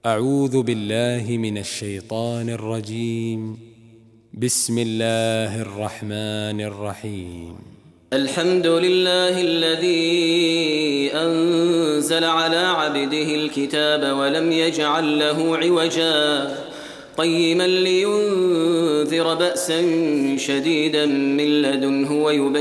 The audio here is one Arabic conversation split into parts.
أعوذ بالله من الشيطان الرجيم. بسم الله الرحمن الرحيم. الحمد لله الذي أنزل على عبده الكتاب ولم يجعل له عوجا قيما لينذر بأسا شديدا من لدنه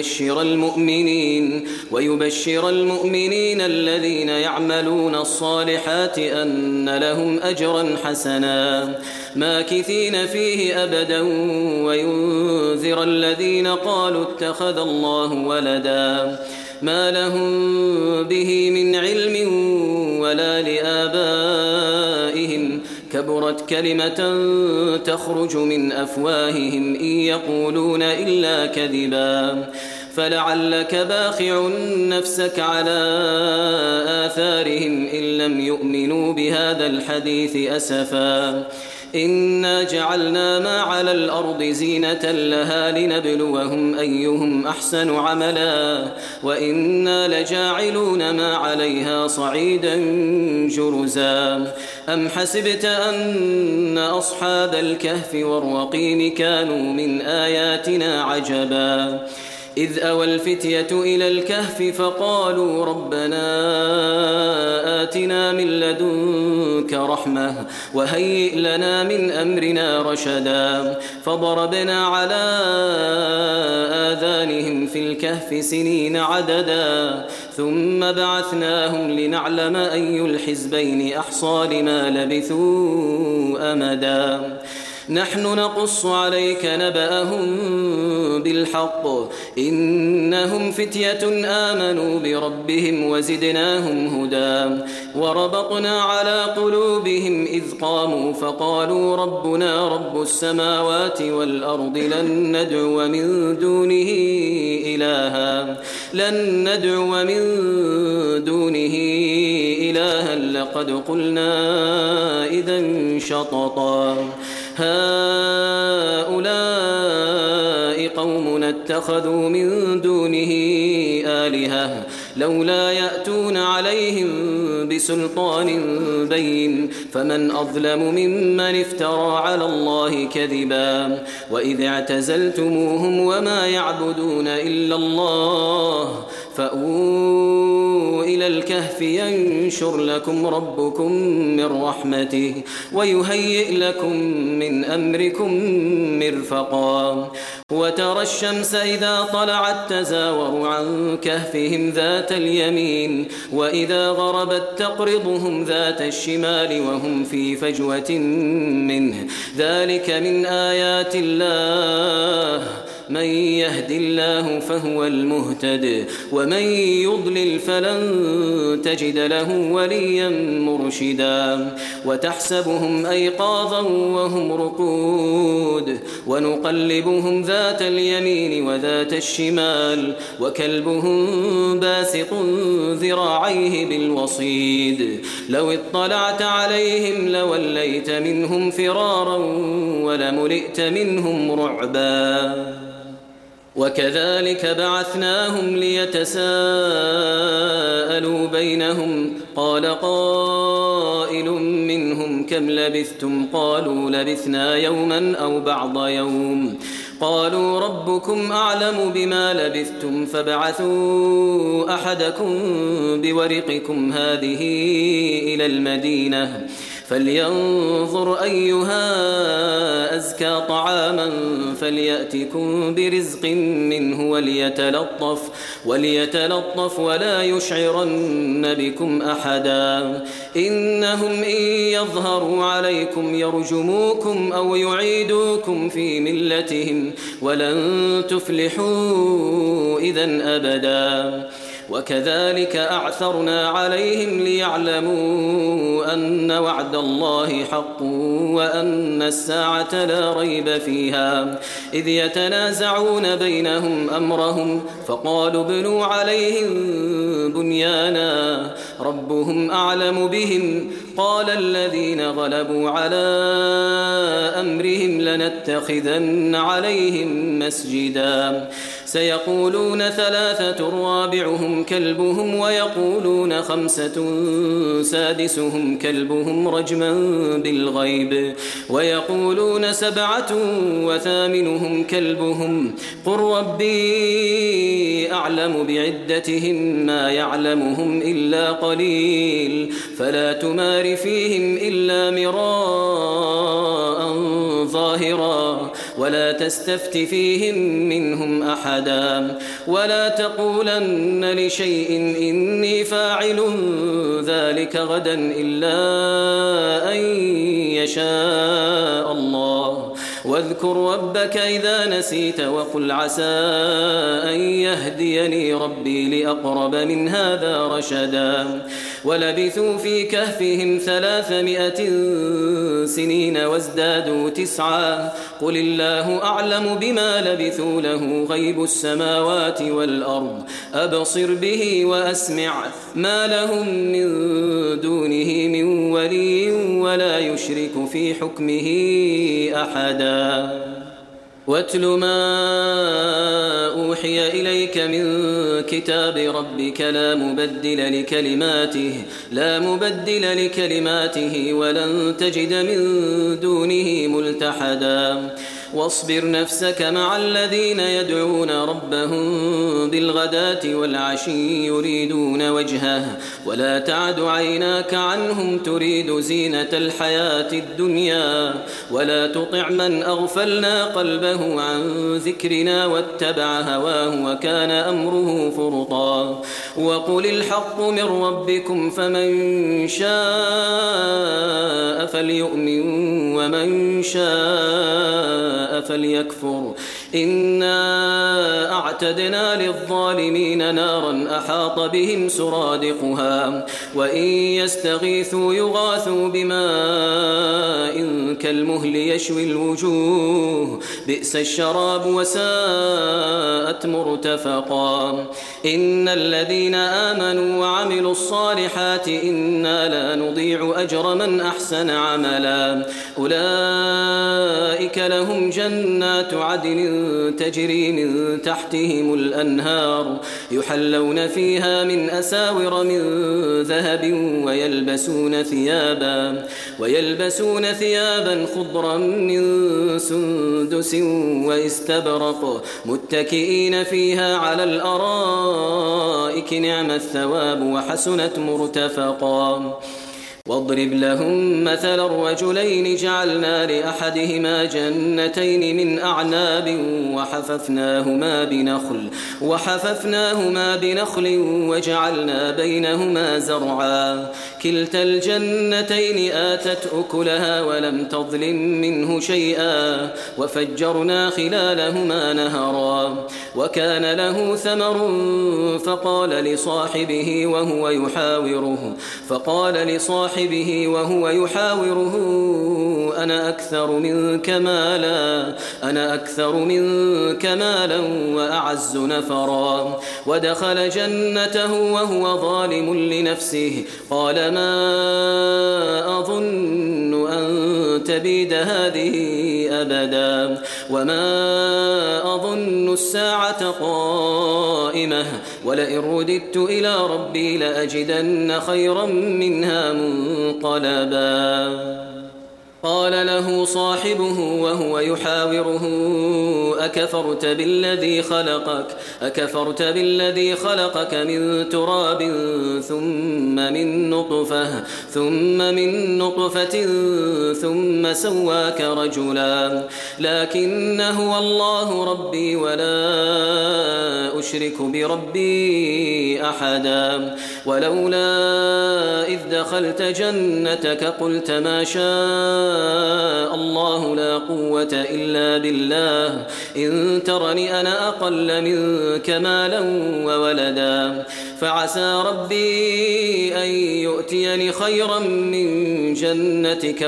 ويبشر المؤمنين الذين يعملون الصالحات أن لهم أجرا حسنا ماكثين فيه أبدا وينذر الذين قالوا اتخذ الله ولدا ما لهم به من علم ولا لآبائهم كبرت كلمة تخرج من أفواههم إن يقولون إلا كذبا فلعلك باخع نفسك على آثارهم إن لم يؤمنوا بهذا الحديث أسفا إنا جعلنا ما على الأرض زينة لها لنبلوهم أيهم أحسن عملا وإنا لجاعلون ما عليها صعيدا جرزا أم حسبت أن أصحاب الكهف والرقيم كانوا من آياتنا عجبا إذ أوى الفتية إلى الكهف فقالوا ربنا آتنا من لدنك رحمة وهيئ لنا من أمرنا رشدا فضربنا على آذانهم في الكهف سنين عددا ثم بعثناهم لنعلم أي الحزبين أحصى لما لبثوا أمدا نحن نقص عليك نبأهم بالحق إنهم فتية آمنوا بربهم وزدناهم هدى وربطنا على قلوبهم إذ قاموا فقالوا ربنا رب السماوات والأرض لن ندعو من دونه إلها لقد قلنا إذا شططا هؤلاء قومنا اتخذوا من دونه آلهة لولا يأتون عليهم بسلطان بين فمن أظلم ممن افترى على الله كذبا وإذ اعتزلتموهم وما يعبدون إلا الله فأووا إلى الكهف ينشر لكم ربكم من رحمته ويهيئ لكم من أمركم مرفقا وترى الشمس إذا طلعت تزاور عن كهفهم ذات اليمين وإذا غربت تقرضهم ذات الشمال وهم في فجوة منه ذلك من آيات الله من يهد الله فهو المهتد ومن يضلل فلن تجد له وليا مرشدا وتحسبهم أيقاظا وهم رقود ونقلبهم ذات اليمين وذات الشمال وكلبهم باسط ذراعيه بالوصيد لو اطلعت عليهم لوليت منهم فرارا ولملئت منهم رعبا وكذلك بعثناهم ليتساءلوا بينهم قال قائل منهم كم لبثتم قالوا لبثنا يوما أو بعض يوم قالوا ربكم أعلم بما لبثتم فابعثوا أحدكم بورقكم هذه إلى المدينة فلينظر أيها أزكى طعاما فليأتكم برزق منه وليتلطف ولا يشعرن بكم أحدا إنهم إن يظهروا عليكم يرجموكم أو يعيدوكم في ملتهم ولن تفلحوا إذن أبدا وكذلك أعثرنا عليهم ليعلموا أن وعد الله حق وأن الساعة لا ريب فيها إذ يتنازعون بينهم أمرهم فقالوا ابنوا عليهم بنيانا ربهم أعلم بهم قال الذين غلبوا على أمرهم لنتخذن عليهم مسجدا سيقولون 3 رابعهم كلبهم ويقولون 5 سادسهم كلبهم رجما بالغيب ويقولون 7 وثامنهم كلبهم قل ربي أعلم بعدتهم ما يعلمهم إلا قليل فلا تمار فيهم إلا مراء ظاهرا ولا تستفت فيهم منهم أحدا ولا تقولن لشيء إني فاعل ذلك غدا إلا أن يشاء الله واذكر ربك إذا نسيت وقل عسى أن يهديني ربي لأقرب من هذا رشدا ولبثوا في كهفهم 300 سنين وازدادوا 9 قل الله أعلم بما لبثوا له غيب السماوات والأرض أبصر به وأسمع ما لهم من دونه من ولي ولا يشرك في حكمه أحدا واتل ما أوحي إليك من كتاب ربك لا مبدل لكلماته ولن تجد من دونه ملتحدا واصبر نفسك مع الذين يدعون ربهم بالغداة والعشي يريدون وجهه ولا تعد عيناك عنهم تريد زينة الحياة الدنيا ولا تطع من أغفلنا قلبه عن ذكرنا واتبع هواه وكان أمره فرطا وقل الحق من ربكم فمن شاء فليؤمن ومن شاء فليكفر إنا أعتدنا للظالمين نارا أحاط بهم سرادقها وإن يستغيثوا يغاثوا بماء كالمهل يشوي الوجوه بئس الشراب وساءت مرتفقا إن الذين آمنوا وعملوا الصالحات إنا لا نضيع أجر من أحسن عملا أولئك لهم جنات عدن تجري من تحتهم الأنهار يحلون فيها من أساور من ذهب ويلبسون ثيابا خضرا من سندس واستبرق متكئين فيها على الأرائك نعم الثواب وحسنت مرتفقا واضرب لهم مثل الرجلين جعلنا لأحدهما جنتين من أعناب وحففناهما بنخل وجعلنا بينهما زرعا كلتا الجنتين آتت أكلها ولم تظلم منه شيئا وفجرنا خلالهما نهرا وكان له ثمر فقال لصاحبه وهو يحاوره أنا أكثر منك مالا وأعز نفرا ودخل جنته وهو ظالم لنفسه قال ما أظن أن تبيد هذه أبدا وما أظن الساعة قائمة ولئن رددت إلى ربي لأجدن خيرا منها منقلبا قال له صاحبه وهو يحاوره أكفرت بالذي خلقك من تراب ثم من نطفة ثم سواك رجلا لكن هو الله ربي ولا أشرك بربي أحدا ولولا إذ دخلت جنتك قلت ما شاء الله لا قوة إلا بالله إن ترني أنا أقل منك مالا وولدا فعسى ربي أن يؤتيني خيرا من جنتك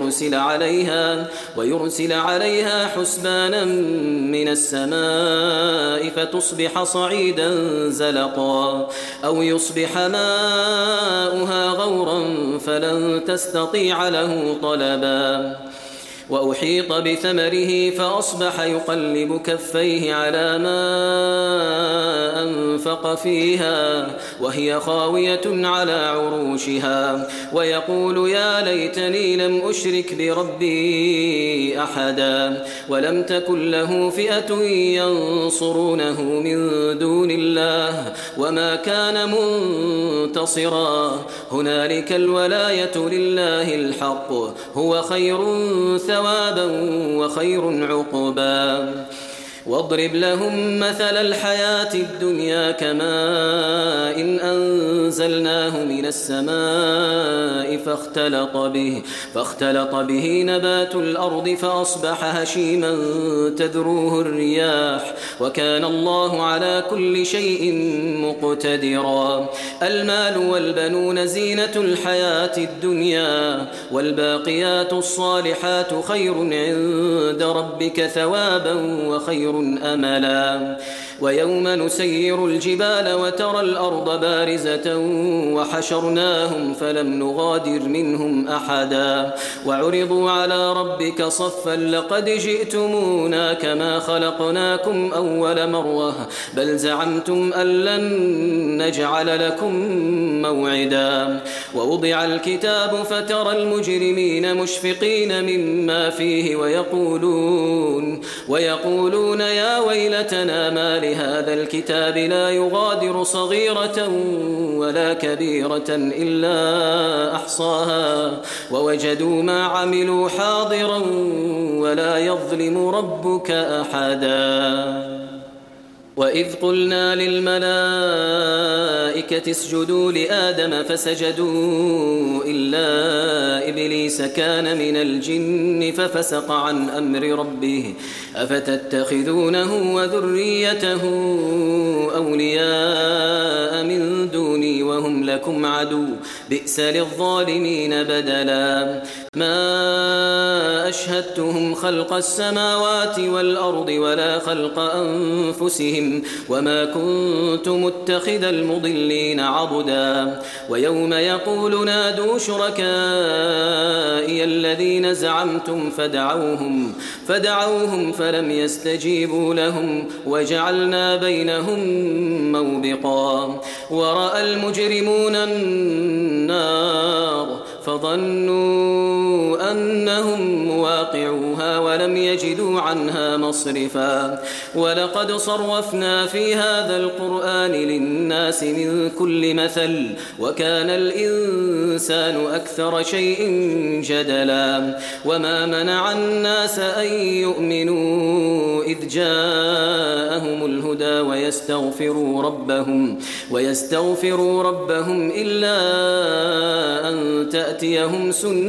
ويرسل عليها حسبانا من السماء فتصبح صعيدا زلقا أو يصبح ماؤها غورا فلن تستطيع له طلبا وأحيط بثمره فأصبح يقلب كفيه على ما أنفق فيها وهي خاوية على عروشها ويقول يا ليتني لم أشرك بربي أحدا ولم تكن له فئة ينصرونه من دون الله وما كان منتصرا هنالك الولاية لله الحق هو خير ثوابا وخير عقبا واضرب لهم مثل الحياة الدنيا كماء إن أنزلناه من السماء فاختلط به نبات الأرض فأصبح هشيما تذروه الرياح وكان الله على كل شيء مقتدرا المال والبنون زينة الحياة الدنيا والباقيات الصالحات خير عند ربك ثوابا وخير أملا ويوم نسير الجبال وترى الأرض بارزة وحشرناهم فلم نغادر منهم أحدا وعرضوا على ربك صفا لقد جئتمونا كما خلقناكم أول مرة بل زعمتم أن لن نجعل لكم موعدا ووضع الكتاب فترى المجرمين مشفقين مما فيه ويقولون يا ويلتنا ما لهذا الكتاب لا يغادر صغيرة ولا كبيرة إلا أحصاها ووجدوا ما عملوا حاضرا ولا يظلم ربك أحدا وإذ قلنا للملائكة اسجدوا لآدم فسجدوا إلا إبليس كان من الجن ففسق عن أمر ربه أفتتخذونه وذريته أولياء من دوني وهم لكم عدو بئس للظالمين بدلا ما أشهدتهم خلق السماوات والأرض ولا خلق أنفسهم وما كنت متخذ المضلين عضدا ويوم يقول نادوا شركائي الذين زعمتم فدعوهم فلم يستجيبوا لهم وجعلنا بينهم موبقا ورأى المجرمون النار فظنوا أنهم مواقعوها ولم يجدوا عنها مصرفا ولقد صرفنا في هذا القرآن للناس من كل مثل وكان الإنسان أكثر شيء جدلا وما منع الناس أن يؤمنوا إذ جاءهم الهدى ويستغفروا ربهم إلا أن تأتيهم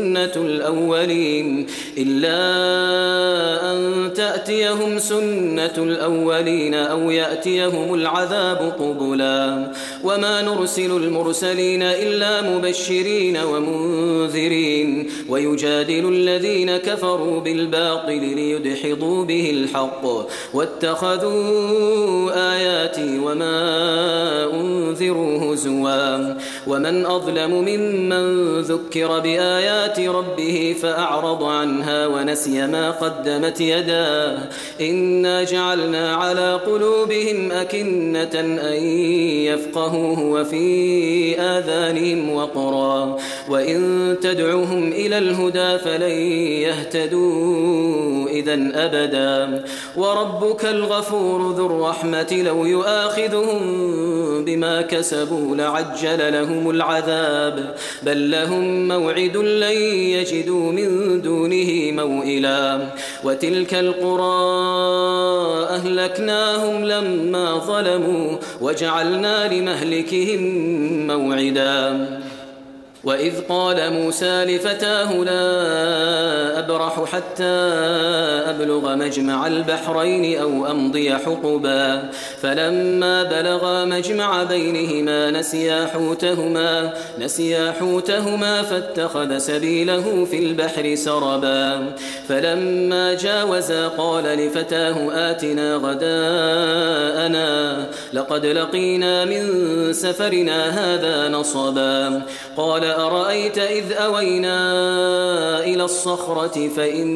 سنة الأولين أو يأتيهم العذاب قبلا وما نرسل المرسلين إلا مبشرين ومنذرين ويجادل الذين كفروا بالباطل ليدحضوا به الحق واتخذوا آياتي وما أنذروا هزوا ومن أظلم ممن ذكر بآيات ربه فأعرض عنها ونسي ما قدمت يداه إنا جعلنا على قلوبهم أكنة أن يفقهوه وفي آذانهم وقرا وإن تدعوهم إلى الهدى فلن يهتدوا إذن أبدا وربك الغفور ذو الرحمة لو يؤاخذهم بما كسبوا لعجل لهم العذاب بل لهم موعد لن يجدوا من دونه موئلا وتلك القرى أهلكناهم لما ظلموا وجعلنا لمهلكهم موعدا وإذ قال موسى لفتاه لا أبرح حتى أبلغ مجمع البحرين أو أمضي حقبا فلما بلغا مجمع بينهما نسيا حوتهما فاتخذ سبيله في البحر سربا فلما جاوزا قال لفتاه آتنا غداءنا لقد لقينا من سفرنا هذا نصبا قال أرأيت إذ أوينا إلى الصخرة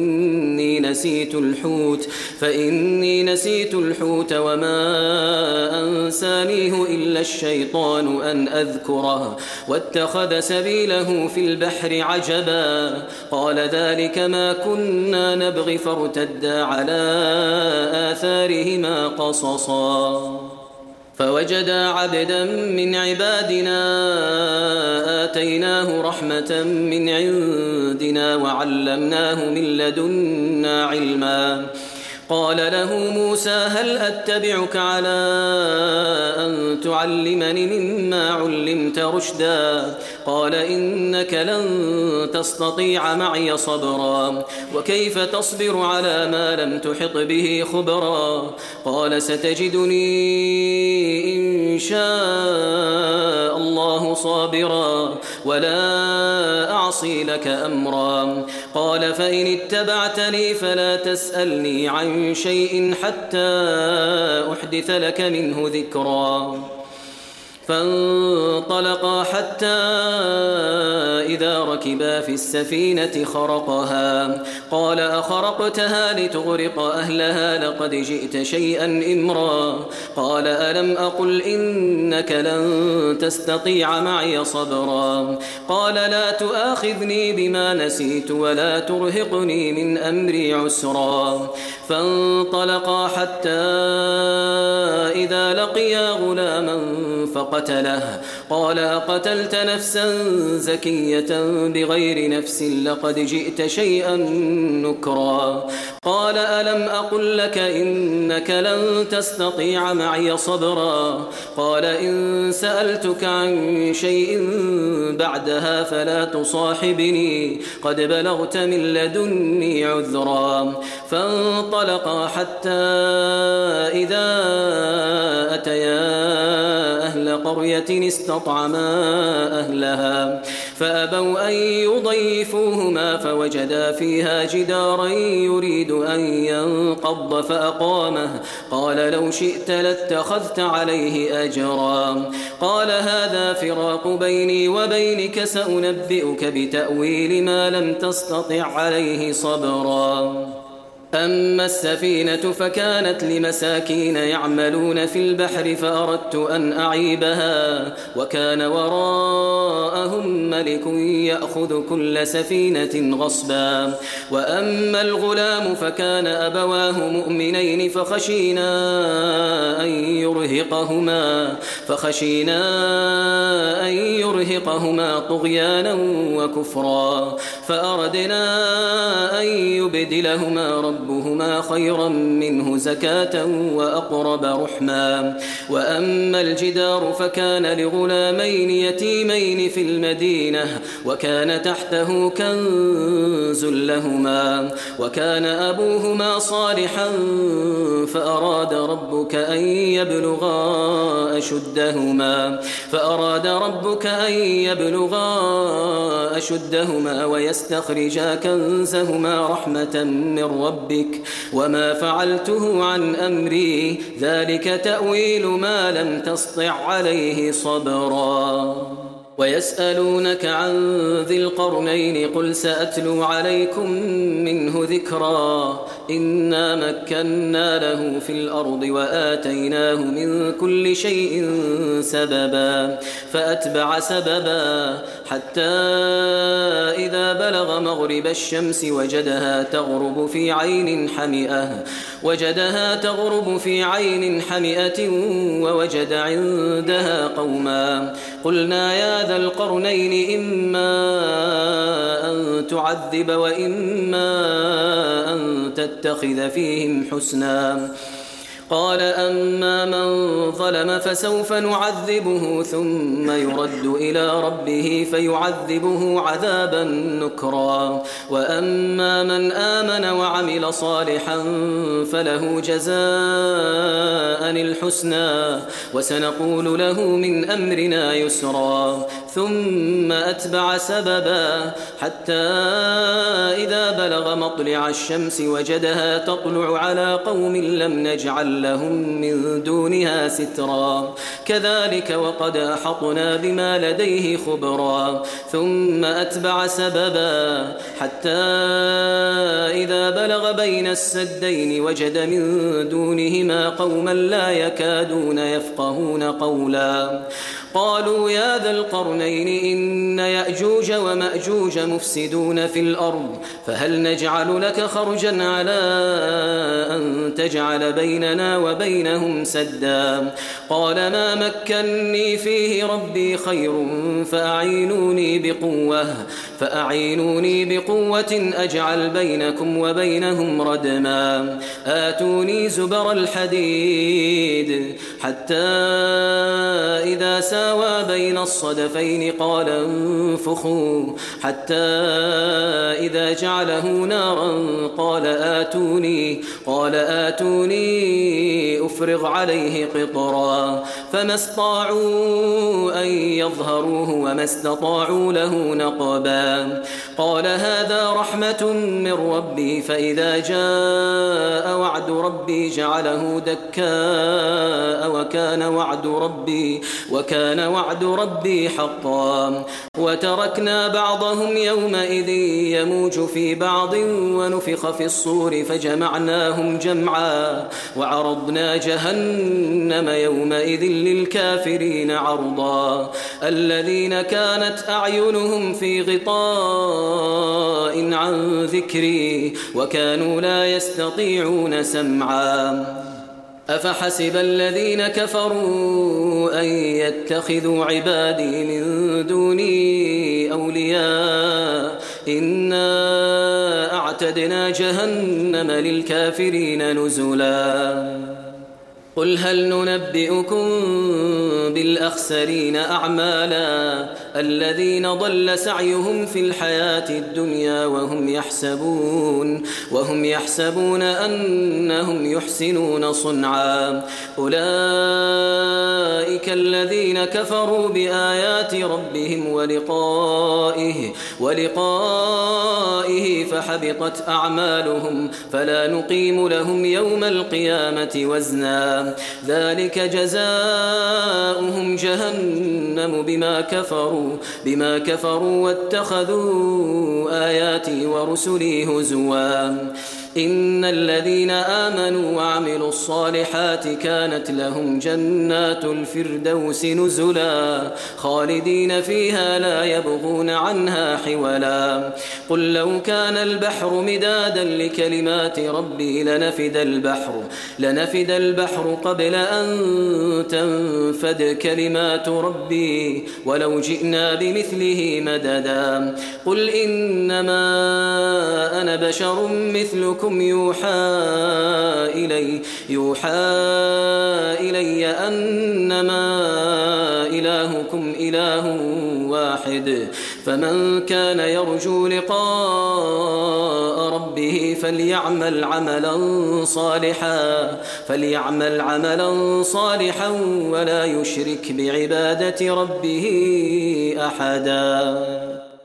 فإني نسيت الحوت وما أنسانيه إلا الشيطان أن أذكره واتخذ سبيله في البحر عجبا قال ذلك ما كنا نبغي فارتدا على آثارهما قصصا فوجدا عبدا من عبادنا آتيناه رحمة من عندنا وعلمناه من لدنا علما قال له موسى هل أتبعك على أن تعلمني مما علمت رشدا قال إنك لن تستطيع معي صبرا وكيف تصبر على ما لم تحط به خبرا قال ستجدني إن شاء الله صابرا ولا أعصي لك أمرا قال فإن اتبعتني فلا تسألني عن شيء حتى أحدث لك منه ذكرا فانطلقا حتى إذا ركبا في السفينة خرقها قال أخرقتها لتغرق أهلها لقد جئت شيئا إمرا قال ألم أقل إنك لن تستطيع معي صبرا قال لا تؤاخذني بما نسيت ولا ترهقني من أمري عسرا فانطلقا حتى إذا لقيا غلاما فقتله قال أقتلت نفسا زكية بغير نفس لقد جئت شيئا نكرا قال ألم أقل لك إنك لن تستطيع معي صبرا قال إن سألتك عن شيء بعدها فلا تصاحبني قد بلغت من لدني عذرا فانطلقا حتى إذا أتيا أهل قرية استطعما أهلها فأبوا أن يضيفوهما فوجدا فيها جدارا يريد أن ينقض فأقامه قال لو شئت لاتخذت عليه أجرا قال هذا فراق بيني وبينك سأنبئك بتأويل ما لم تستطع عليه صبرا أما السفينة فكانت لمساكين يعملون في البحر فأردت أن أعيبها وكان وراءهم ملك يأخذ كل سفينة غصبا وأما الغلام فكان أبواه مؤمنين فخشينا أن يرهقهما طغيانا وكفرا فأردنا أن يبدلهما ربهما خيرا منه زكاة وأقرب رحما وأما الجدار فكان لغلامين يتيمين في المدينة وكان تحته كنز لهما وكان أبوهما صالحا فأراد ربك أن يبلغا أشدهما ويستخرجا كنزهما رحمة من ربك وما فعلته عن أمري ذلك تأويل ما لم تسطع عليه صبرا ويسألونك عن ذي القرنين قل سأتلو عليكم منه ذكرا إنا مكنا له في الأرض وآتيناه من كل شيء سببا فأتبع سببا حتى إذا بلغ مغرب الشمس وجدها تغرب في عين حمئة ووجد عندها قوما قلنا يا ذا القرنين إما أن تعذب وإما أن تتخذ فيهم حسنا قال أما من ظلم فسوف نعذبه ثم يرد إلى ربه فيعذبه عذابا نكرا وأما من آمن وعمل صالحا فله جزاء الحسنى وسنقول له من أمرنا يسرا ثم أتبع سببا حتى إذا بلغ أفاق مطلع الشمس وجدها تطلع على قوم لم نجعل لهم من دونها سترا كذلك وقد أحطنا بما لديه خبرا ثم أتبع سببا حتى إذا بلغ بين السدين وجد من دونهما قوما لا يكادون يفقهون قولا قالوا يا ذا القرنين إن يأجوج ومأجوج مفسدون في الأرض فهل نجعل لك خرجا على أن تجعل بيننا وبينهم سدا قال ما مكني فيه ربي خير فأعينوني بقوة أجعل بينكم وبينهم ردما آتوني زبر الحديد حتى إذا ساوى بين الصدفين قال انفخوا حتى إذا جعله نارا قال آتوني أفرغ عليه قطرا فما استطاعوا أن يظهروه وما استطاعوا له نقبا قال هذا رحمة من ربي فإذا جاء وعد ربي جعله دكاء وكان وعد ربي حقا وتركنا بعضهم يومئذ يموج في بعض ونفخ في الصور فجمعناهم جمعا وعرضنا جهنم يومئذ للكافرين عرضا الذين كانت أعينهم في غطاء عن ذكري وكانوا لا يستطيعون سمعا أفحسب الذين كفروا أن يتخذوا عبادي من دوني أولياء إنا أعتدنا جهنم للكافرين نزلا قل هل ننبئكم بالأخسرين أعمالا الذين ضل سعيهم في الحياة الدنيا وهم يحسبون أنهم يحسنون صنعا أولئك الذين كفروا بآيات ربهم ولقائه فحبطت أعمالهم فلا نقيم لهم يوم القيامة وزنا ذلك جزاؤهم جهنم بما كفروا واتخذوا آياتي ورسلي هزوا إن الذين آمنوا وعملوا الصالحات كانت لهم جنات الفردوس نزلا خالدين فيها لا يبغون عنها حولا قل لو كان البحر مدادا لكلمات ربي لنفد البحر قبل أن تنفد كلمات ربي ولو جئنا بمثله مددا قل إنما أنا بشر مثلكم يوحى إلي أنما إلهكم إله واحد فمن كان يرجو لقاء ربه فليعمل عملا صالحا ولا يشرك بعبادة ربه أحدا